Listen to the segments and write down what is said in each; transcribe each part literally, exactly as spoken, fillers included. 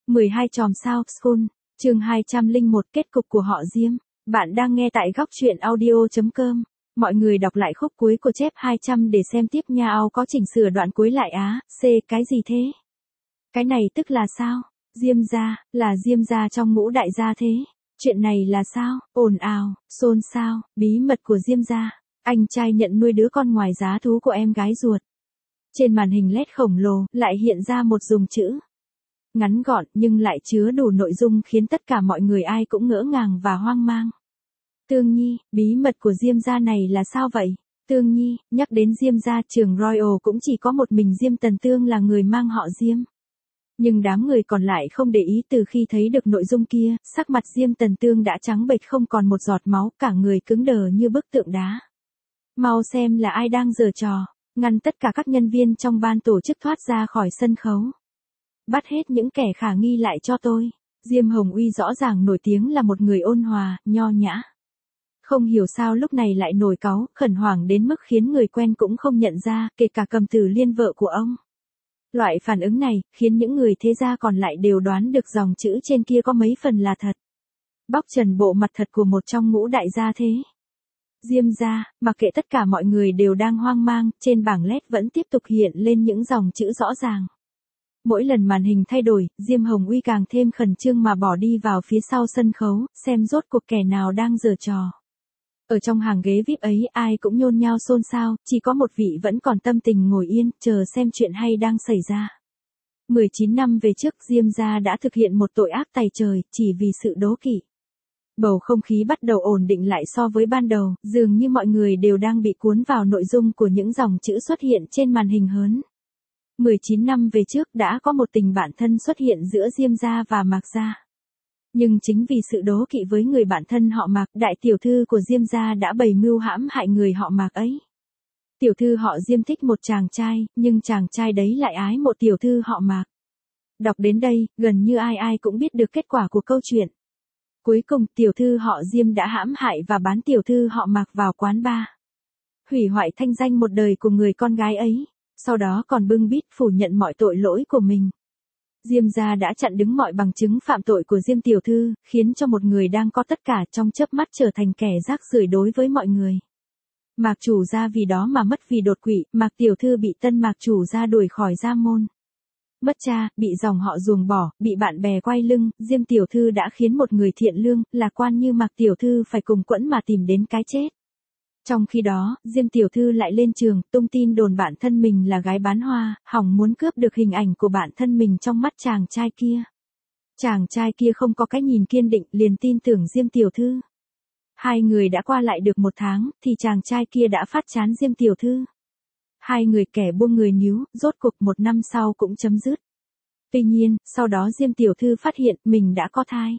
mười hai chòm sao School, chương hai trăm lẻ một kết cục của họ Diêm. Bạn đang nghe tại góc truyện audio chấm com. Mọi người đọc lại khúc cuối của chép hai trăm để xem tiếp nha. Ao có chỉnh sửa đoạn cuối lại á. C cái gì thế? Cái này tức là sao? Diêm gia, là Diêm gia trong ngũ đại gia thế. Chuyện này là sao? Ồn ào, xôn xao, bí mật của Diêm gia. Anh trai nhận nuôi đứa con ngoài giá thú của em gái ruột. Trên màn hình led khổng lồ lại hiện ra một dòng chữ. Ngắn gọn nhưng lại chứa đủ nội dung khiến tất cả mọi người ai cũng ngỡ ngàng và hoang mang. Tương Nhi, bí mật của Diêm gia này là sao vậy? Tương Nhi, nhắc đến Diêm gia trường Royal cũng chỉ có một mình Diêm Tần Tương là người mang họ Diêm. Nhưng đám người còn lại không để ý. Từ khi thấy được nội dung kia, sắc mặt Diêm Tần Tương đã trắng bệch không còn một giọt máu, cả người cứng đờ như bức tượng đá. Mau xem là ai đang giở trò, ngăn tất cả các nhân viên trong ban tổ chức thoát ra khỏi sân khấu. Bắt hết những kẻ khả nghi lại cho tôi. Diêm Hồng Uy rõ ràng nổi tiếng là một người ôn hòa, nho nhã. Không hiểu sao lúc này lại nổi cáu, khẩn hoảng đến mức khiến người quen cũng không nhận ra, kể cả Cầm Tử Liên vợ của ông. Loại phản ứng này, khiến những người thế gia còn lại đều đoán được dòng chữ trên kia có mấy phần là thật. Bóc trần bộ mặt thật của một trong ngũ đại gia thế. Diêm gia, mặc kệ tất cả mọi người đều đang hoang mang, trên bảng led vẫn tiếp tục hiện lên những dòng chữ rõ ràng. Mỗi lần màn hình thay đổi, Diêm Hồng Uy càng thêm khẩn trương mà bỏ đi vào phía sau sân khấu, xem rốt cuộc kẻ nào đang giở trò. Ở trong hàng ghế vi ai pi ấy ai cũng nhôn nhao xôn xao, chỉ có một vị vẫn còn tâm tình ngồi yên, chờ xem chuyện hay đang xảy ra. mười chín năm về trước Diêm gia đã thực hiện một tội ác tày trời, chỉ vì sự đố kỵ. Bầu không khí bắt đầu ổn định lại so với ban đầu, dường như mọi người đều đang bị cuốn vào nội dung của những dòng chữ xuất hiện trên màn hình hớn. mười chín năm về trước đã có một tình bạn thân xuất hiện giữa Diêm gia và Mạc gia. Nhưng chính vì sự đố kỵ với người bạn thân họ Mạc, đại tiểu thư của Diêm gia đã bày mưu hãm hại người họ Mạc ấy. Tiểu thư họ Diêm thích một chàng trai, nhưng chàng trai đấy lại ái một tiểu thư họ Mạc. Đọc đến đây, gần như ai ai cũng biết được kết quả của câu chuyện. Cuối cùng, tiểu thư họ Diêm đã hãm hại và bán tiểu thư họ Mạc vào quán bar. Hủy hoại thanh danh một đời của người con gái ấy, sau đó còn bưng bít phủ nhận mọi tội lỗi của mình. Diêm gia đã chặn đứng mọi bằng chứng phạm tội của Diêm tiểu thư, khiến cho một người đang có tất cả trong chớp mắt trở thành kẻ rác rưởi đối với mọi người. Mạc chủ gia vì đó mà mất vì đột quỵ, Mạc tiểu thư bị tân Mạc chủ gia đuổi khỏi gia môn. Mất cha, bị dòng họ ruồng bỏ, bị bạn bè quay lưng, Diêm tiểu thư đã khiến một người thiện lương, lạc quan như Mạc tiểu thư phải cùng quẫn mà tìm đến cái chết. Trong khi đó, Diêm tiểu thư lại lên trường, tung tin đồn bản thân mình là gái bán hoa, hỏng muốn cướp được hình ảnh của bản thân mình trong mắt chàng trai kia. Chàng trai kia không có cái nhìn kiên định, liền tin tưởng Diêm tiểu thư. Hai người đã qua lại được một tháng, thì chàng trai kia đã phát chán Diêm tiểu thư. Hai người kẻ buông người níu, rốt cuộc một năm sau cũng chấm dứt. Tuy nhiên, sau đó Diêm tiểu thư phát hiện mình đã có thai.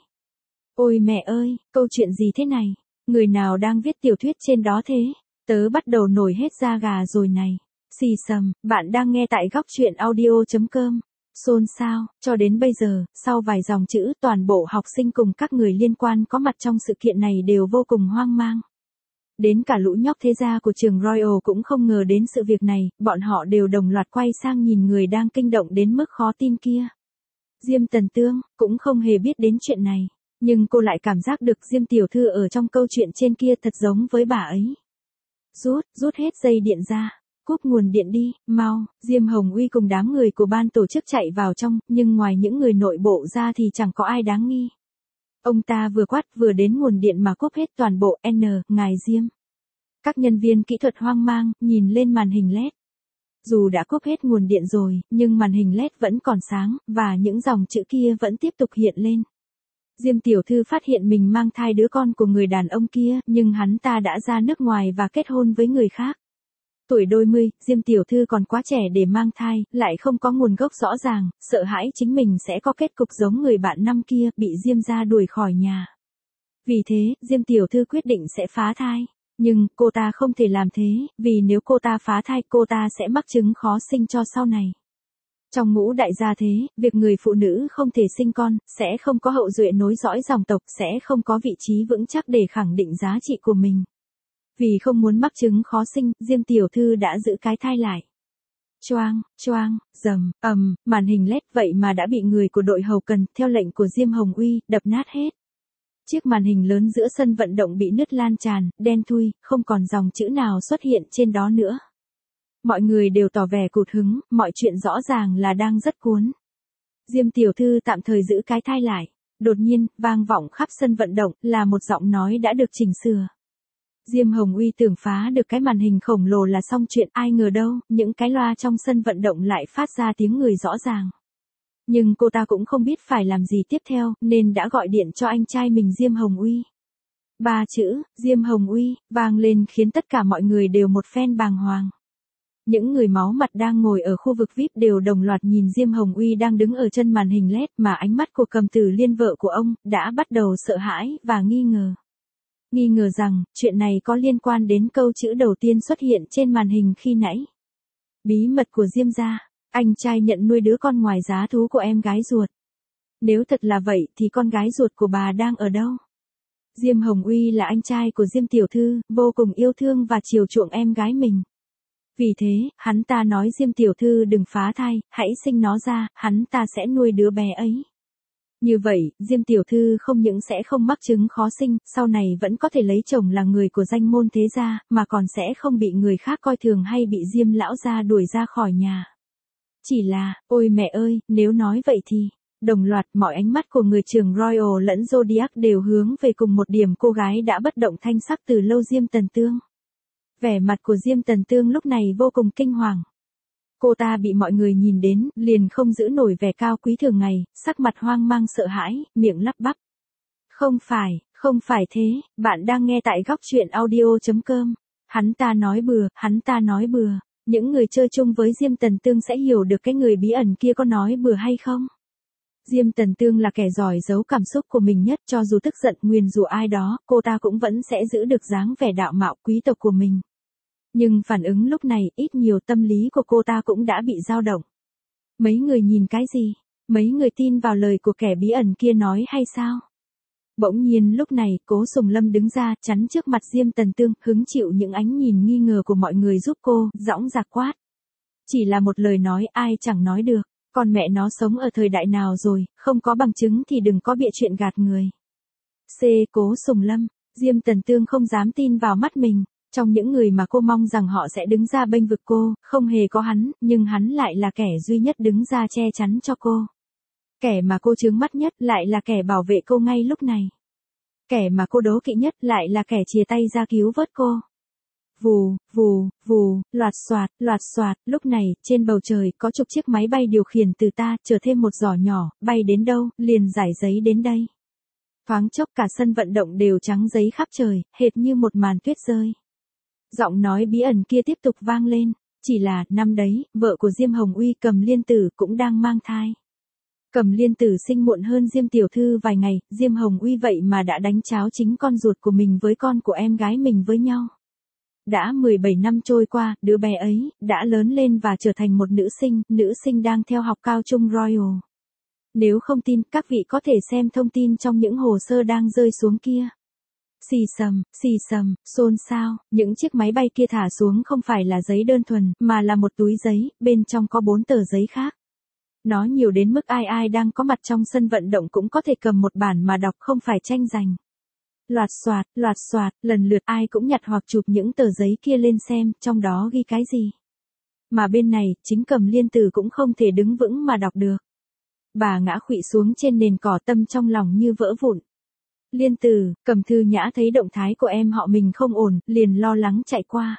Ôi mẹ ơi, câu chuyện gì thế này? Người nào đang viết tiểu thuyết trên đó thế? Tớ bắt đầu nổi hết da gà rồi này. Xì xầm, bạn đang nghe tại góc truyện audio chấm com. Xôn xao, cho đến bây giờ, sau vài dòng chữ, toàn bộ học sinh cùng các người liên quan có mặt trong sự kiện này đều vô cùng hoang mang. Đến cả lũ nhóc thế gia của trường Royal cũng không ngờ đến sự việc này, bọn họ đều đồng loạt quay sang nhìn người đang kinh động đến mức khó tin kia. Diêm Tần Tương, cũng không hề biết đến chuyện này. Nhưng cô lại cảm giác được Diêm tiểu thư ở trong câu chuyện trên kia thật giống với bà ấy. Rút, rút hết dây điện ra. Cúp nguồn điện đi, mau. Diêm Hồng Uy cùng đám người của ban tổ chức chạy vào trong, nhưng ngoài những người nội bộ ra thì chẳng có ai đáng nghi. Ông ta vừa quát vừa đến nguồn điện mà cúp hết toàn bộ N, ngài Diêm. Các nhân viên kỹ thuật hoang mang, nhìn lên màn hình led. Dù đã cúp hết nguồn điện rồi, nhưng màn hình led vẫn còn sáng, và những dòng chữ kia vẫn tiếp tục hiện lên. Diêm tiểu thư phát hiện mình mang thai đứa con của người đàn ông kia, nhưng hắn ta đã ra nước ngoài và kết hôn với người khác. Tuổi đôi mươi, Diêm tiểu thư còn quá trẻ để mang thai, lại không có nguồn gốc rõ ràng, sợ hãi chính mình sẽ có kết cục giống người bạn năm kia, bị Diêm gia đuổi khỏi nhà. Vì thế, Diêm tiểu thư quyết định sẽ phá thai. Nhưng, cô ta không thể làm thế, vì nếu cô ta phá thai cô ta sẽ mắc chứng khó sinh cho sau này. Trong ngũ đại gia thế, việc người phụ nữ không thể sinh con, sẽ không có hậu duệ nối dõi dòng tộc, sẽ không có vị trí vững chắc để khẳng định giá trị của mình. Vì không muốn mắc chứng khó sinh, Diêm tiểu thư đã giữ cái thai lại. Choang, choang, rầm, ầm, màn hình led vậy mà đã bị người của đội hậu cần, theo lệnh của Diêm Hồng Uy, đập nát hết. Chiếc màn hình lớn giữa sân vận động bị nứt lan tràn, đen thui, không còn dòng chữ nào xuất hiện trên đó nữa. Mọi người đều tỏ vẻ cụt hứng, mọi chuyện rõ ràng là đang rất cuốn. Diêm tiểu thư tạm thời giữ cái thai lại. Đột nhiên, vang vọng khắp sân vận động, là một giọng nói đã được chỉnh sửa. Diêm Hồng Uy tưởng phá được cái màn hình khổng lồ là xong chuyện, ai ngờ đâu, những cái loa trong sân vận động lại phát ra tiếng người rõ ràng. Nhưng cô ta cũng không biết phải làm gì tiếp theo, nên đã gọi điện cho anh trai mình Diêm Hồng Uy. Ba chữ, Diêm Hồng Uy, vang lên khiến tất cả mọi người đều một phen bàng hoàng. Những người máu mặt đang ngồi ở khu vực vi ai pi đều đồng loạt nhìn Diêm Hồng Uy đang đứng ở chân màn hình led mà ánh mắt của Cầm Tử Liên vợ của ông, đã bắt đầu sợ hãi và nghi ngờ. Nghi ngờ rằng, chuyện này có liên quan đến câu chữ đầu tiên xuất hiện trên màn hình khi nãy. Bí mật của Diêm gia, anh trai nhận nuôi đứa con ngoài giá thú của em gái ruột. Nếu thật là vậy thì con gái ruột của bà đang ở đâu? Diêm Hồng Uy là anh trai của Diêm tiểu thư, vô cùng yêu thương và chiều chuộng em gái mình. Vì thế, hắn ta nói Diêm tiểu thư đừng phá thai, hãy sinh nó ra, hắn ta sẽ nuôi đứa bé ấy. Như vậy, Diêm tiểu thư không những sẽ không mắc chứng khó sinh, sau này vẫn có thể lấy chồng là người của danh môn thế gia, mà còn sẽ không bị người khác coi thường hay bị Diêm lão gia đuổi ra khỏi nhà. Chỉ là, ôi mẹ ơi, nếu nói vậy thì, đồng loạt mọi ánh mắt của người trưởng Royal lẫn Zodiac đều hướng về cùng một điểm, cô gái đã bất động thanh sắc từ lâu, Diêm Tần Tương. Vẻ mặt của Diêm Tần Tương lúc này vô cùng kinh hoàng. Cô ta bị mọi người nhìn đến, liền không giữ nổi vẻ cao quý thường ngày, sắc mặt hoang mang sợ hãi, miệng lắp bắp. Không phải, không phải thế, bạn đang nghe tại góc truyện audio chấm com. Hắn ta nói bừa, hắn ta nói bừa. Những người chơi chung với Diêm Tần Tương sẽ hiểu được cái người bí ẩn kia có nói bừa hay không. Diêm Tần Tương là kẻ giỏi giấu cảm xúc của mình nhất, cho dù tức giận nguyền rủa ai đó, cô ta cũng vẫn sẽ giữ được dáng vẻ đạo mạo quý tộc của mình. Nhưng phản ứng lúc này, ít nhiều tâm lý của cô ta cũng đã bị dao động. Mấy người nhìn cái gì? Mấy người tin vào lời của kẻ bí ẩn kia nói hay sao? Bỗng nhiên lúc này, Cố Sùng Lâm đứng ra, chắn trước mặt Diêm Tần Tương, hứng chịu những ánh nhìn nghi ngờ của mọi người giúp cô, dõng dạc quát. Chỉ là một lời nói ai chẳng nói được, con mẹ nó sống ở thời đại nào rồi, không có bằng chứng thì đừng có bịa chuyện gạt người. C. Cố Sùng Lâm, Diêm Tần Tương không dám tin vào mắt mình. Trong những người mà cô mong rằng họ sẽ đứng ra bênh vực cô, không hề có hắn, nhưng hắn lại là kẻ duy nhất đứng ra che chắn cho cô. Kẻ mà cô chướng mắt nhất lại là kẻ bảo vệ cô ngay lúc này. Kẻ mà cô đố kỵ nhất lại là kẻ chìa tay ra cứu vớt cô. Vù, vù, vù, loạt xoạt, loạt xoạt, lúc này, trên bầu trời, có chục chiếc máy bay điều khiển từ ta, chở thêm một giỏ nhỏ, bay đến đâu, liền giải giấy đến đây. Thoáng chốc cả sân vận động đều trắng giấy khắp trời, hệt như một màn tuyết rơi. Giọng nói bí ẩn kia tiếp tục vang lên, chỉ là, năm đấy, vợ của Diêm Hồng Uy Cầm Liên Tử cũng đang mang thai. Cầm Liên Tử sinh muộn hơn Diêm tiểu thư vài ngày, Diêm Hồng Uy vậy mà đã đánh cháo chính con ruột của mình với con của em gái mình với nhau. Đã mười bảy năm trôi qua, đứa bé ấy, đã lớn lên và trở thành một nữ sinh, nữ sinh đang theo học cao trung Royal. Nếu không tin, các vị có thể xem thông tin trong những hồ sơ đang rơi xuống kia. Xì xầm, xì xầm, xôn xao, những chiếc máy bay kia thả xuống không phải là giấy đơn thuần, mà là một túi giấy, bên trong có bốn tờ giấy khác. Nó nhiều đến mức ai ai đang có mặt trong sân vận động cũng có thể cầm một bản mà đọc, không phải tranh giành. Loạt xoạt, loạt xoạt, lần lượt ai cũng nhặt hoặc chụp những tờ giấy kia lên xem, trong đó ghi cái gì. Mà bên này, chính Cầm Liên Tử cũng không thể đứng vững mà đọc được. Bà ngã khuỵu xuống trên nền cỏ, tâm trong lòng như vỡ vụn. Liên Tử, Cầm Thư Nhã thấy động thái của em họ mình không ổn, liền lo lắng chạy qua.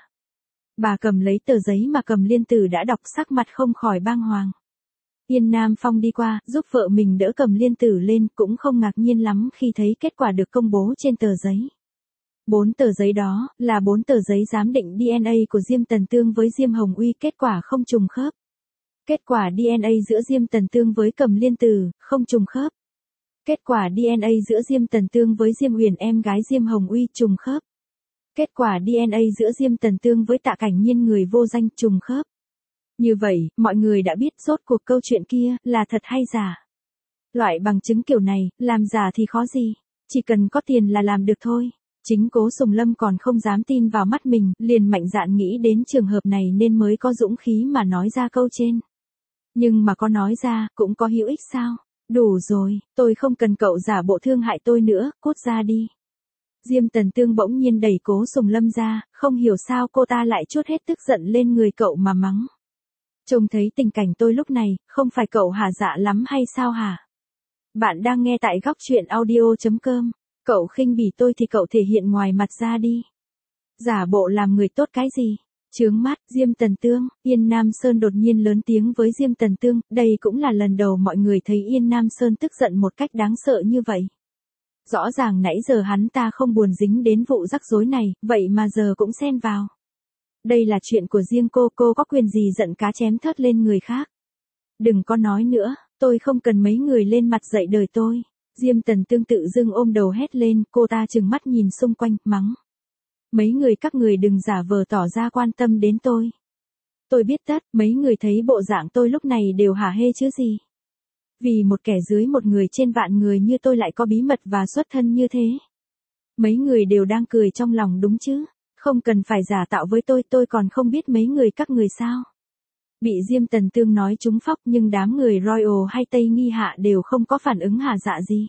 Bà cầm lấy tờ giấy mà Cầm Liên Tử đã đọc, sắc mặt không khỏi bàng hoàng. Yên Nam Phong đi qua, giúp vợ mình đỡ Cầm Liên Tử lên, cũng không ngạc nhiên lắm khi thấy kết quả được công bố trên tờ giấy. Bốn tờ giấy đó, là bốn tờ giấy giám định đê en a của Diêm Tần Tương với Diêm Hồng Uy, kết quả không trùng khớp. Kết quả đê en a giữa Diêm Tần Tương với Cầm Liên Tử, không trùng khớp. Kết quả đê en a giữa Diêm Tần Tương với Diêm Uyển em gái Diêm Hồng Uy, trùng khớp. Kết quả đê en a giữa Diêm Tần Tương với Tạ Cảnh Nhiên người vô danh, trùng khớp. Như vậy, mọi người đã biết rốt cuộc câu chuyện kia là thật hay giả. Loại bằng chứng kiểu này, làm giả thì khó gì, chỉ cần có tiền là làm được thôi. Chính Cố Sùng Lâm còn không dám tin vào mắt mình, liền mạnh dạn nghĩ đến trường hợp này nên mới có dũng khí mà nói ra câu trên. Nhưng mà có nói ra, cũng có hữu ích sao? Đủ rồi, tôi không cần cậu giả bộ thương hại tôi nữa, cút ra đi. Diêm Tần Tương bỗng nhiên đẩy Cố Sùng Lâm ra, không hiểu sao cô ta lại trút hết tức giận lên người cậu mà mắng. Trông thấy tình cảnh tôi lúc này, không phải cậu hả dạ lắm hay sao hả? Bạn đang nghe tại góc truyện audio.com. Cậu khinh bỉ tôi thì cậu thể hiện ngoài mặt ra đi. Giả bộ làm người tốt cái gì? Chướng mắt, Diêm Tần Tương, Yên Nam Sơn đột nhiên lớn tiếng với Diêm Tần Tương, đây cũng là lần đầu mọi người thấy Yên Nam Sơn tức giận một cách đáng sợ như vậy. Rõ ràng nãy giờ hắn ta không buồn dính đến vụ rắc rối này, vậy mà giờ cũng xen vào. Đây là chuyện của riêng cô, cô có quyền gì giận cá chém thớt lên người khác. Đừng có nói nữa, tôi không cần mấy người lên mặt dạy đời tôi. Diêm Tần Tương tự dưng ôm đầu hét lên, cô ta trừng mắt nhìn xung quanh, mắng. Mấy người các người đừng giả vờ tỏ ra quan tâm đến tôi. Tôi biết tất, mấy người thấy bộ dạng tôi lúc này đều hả hê chứ gì. Vì một kẻ dưới một người trên vạn người như tôi lại có bí mật và xuất thân như thế. Mấy người đều đang cười trong lòng đúng chứ, không cần phải giả tạo với tôi, tôi còn không biết mấy người các người sao. Bị Diêm Tần Tương nói trúng phóc nhưng đám người Royal hay Tây Nghi Hạ đều không có phản ứng hả dạ gì.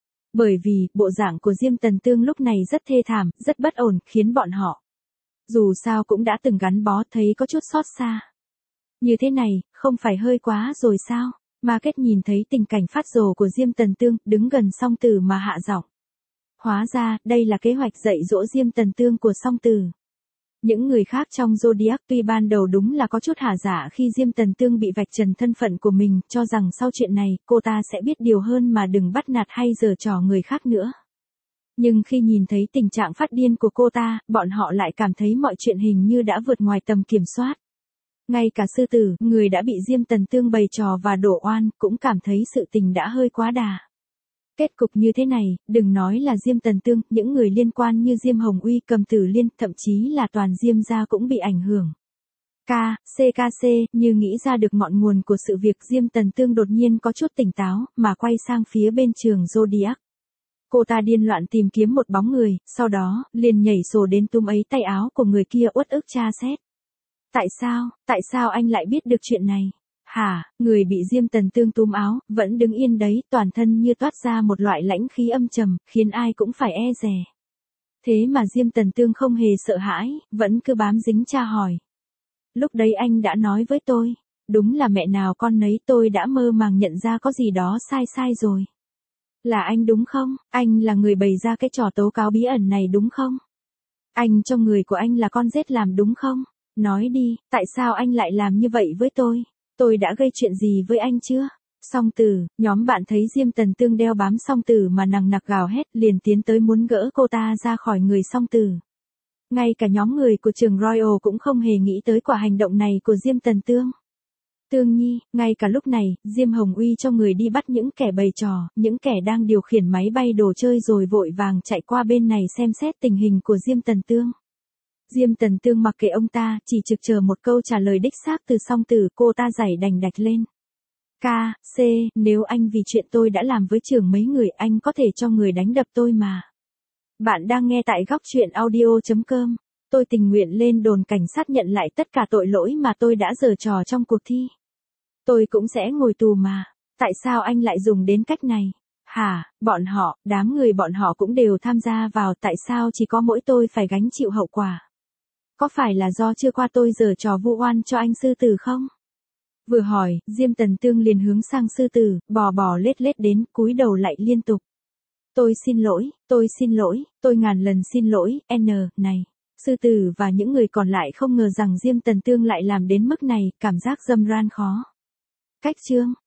Bởi vì, bộ dạng của Diêm Tần Tương lúc này rất thê thảm, rất bất ổn, khiến bọn họ. Dù sao cũng đã từng gắn bó thấy có chút xót xa. Như thế này, không phải hơi quá rồi sao? Market nhìn thấy tình cảnh phát rồ của Diêm Tần Tương, đứng gần Song Tử mà hạ giọng. Hóa ra, đây là kế hoạch dạy dỗ Diêm Tần Tương của Song Tử. Những người khác trong Zodiac tuy ban đầu đúng là có chút hả dạ khi Diêm Tần Tương bị vạch trần thân phận của mình, cho rằng sau chuyện này, cô ta sẽ biết điều hơn mà đừng bắt nạt hay giở trò người khác nữa. Nhưng khi nhìn thấy tình trạng phát điên của cô ta, bọn họ lại cảm thấy mọi chuyện hình như đã vượt ngoài tầm kiểm soát. Ngay cả sư tử, người đã bị Diêm Tần Tương bày trò và đổ oan, cũng cảm thấy sự tình đã hơi quá đà. Kết cục như thế này, đừng nói là Diêm Tần Tương, những người liên quan như Diêm Hồng Uy, Cầm Tử Liên, thậm chí là toàn Diêm gia cũng bị ảnh hưởng. K, C K C, như nghĩ ra được ngọn nguồn của sự việc, Diêm Tần Tương đột nhiên có chút tỉnh táo, mà quay sang phía bên trường Zodiac. Cô ta điên loạn tìm kiếm một bóng người, sau đó, liền nhảy sổ đến túm ấy tay áo của người kia uất ức tra xét. Tại sao, tại sao anh lại biết được chuyện này? Hả, người bị Diêm Tần Tương túm áo, vẫn đứng yên đấy, toàn thân như toát ra một loại lãnh khí âm trầm, khiến ai cũng phải e dè. Thế mà Diêm Tần Tương không hề sợ hãi, vẫn cứ bám dính tra hỏi. Lúc đấy anh đã nói với tôi, đúng là mẹ nào con nấy, tôi đã mơ màng nhận ra có gì đó sai sai rồi. Là anh đúng không? Anh là người bày ra cái trò tố cáo bí ẩn này đúng không? Anh trong người của anh là con rết làm đúng không? Nói đi, tại sao anh lại làm như vậy với tôi? Tôi đã gây chuyện gì với anh chưa? Song Tử, nhóm bạn thấy Diêm Tần Tương đeo bám Song Tử mà nằng nặc gào hét, liền tiến tới muốn gỡ cô ta ra khỏi người Song Tử. Ngay cả nhóm người của trường Royal cũng không hề nghĩ tới quả hành động này của Diêm Tần Tương. Tương Nhi, ngay cả lúc này, Diêm Hồng Uy cho người đi bắt những kẻ bày trò, những kẻ đang điều khiển máy bay đồ chơi rồi vội vàng chạy qua bên này xem xét tình hình của Diêm Tần Tương. Diêm Tần Tương mặc kệ ông ta, chỉ trực chờ một câu trả lời đích xác từ Song Tử, cô ta giày đành đạch lên. K, C, nếu anh vì chuyện tôi đã làm với trưởng mấy người, anh có thể cho người đánh đập tôi mà. Bạn đang nghe tại góc truyện audio.com. Tôi tình nguyện lên đồn cảnh sát nhận lại tất cả tội lỗi mà tôi đã giở trò trong cuộc thi. Tôi cũng sẽ ngồi tù mà. Tại sao anh lại dùng đến cách này? Hả, bọn họ, đám người bọn họ cũng đều tham gia vào, tại sao chỉ có mỗi tôi phải gánh chịu hậu quả? Có phải là do chưa qua tôi giở trò vu oan cho anh sư tử không? Vừa hỏi, Diêm Tần Tương liền hướng sang sư tử, bò bò lết lết đến, cúi đầu lại liên tục. Tôi xin lỗi, tôi xin lỗi, tôi ngàn lần xin lỗi, N, này. Sư tử và những người còn lại không ngờ rằng Diêm Tần Tương lại làm đến mức này, cảm giác dâm ran khó. Cách chương,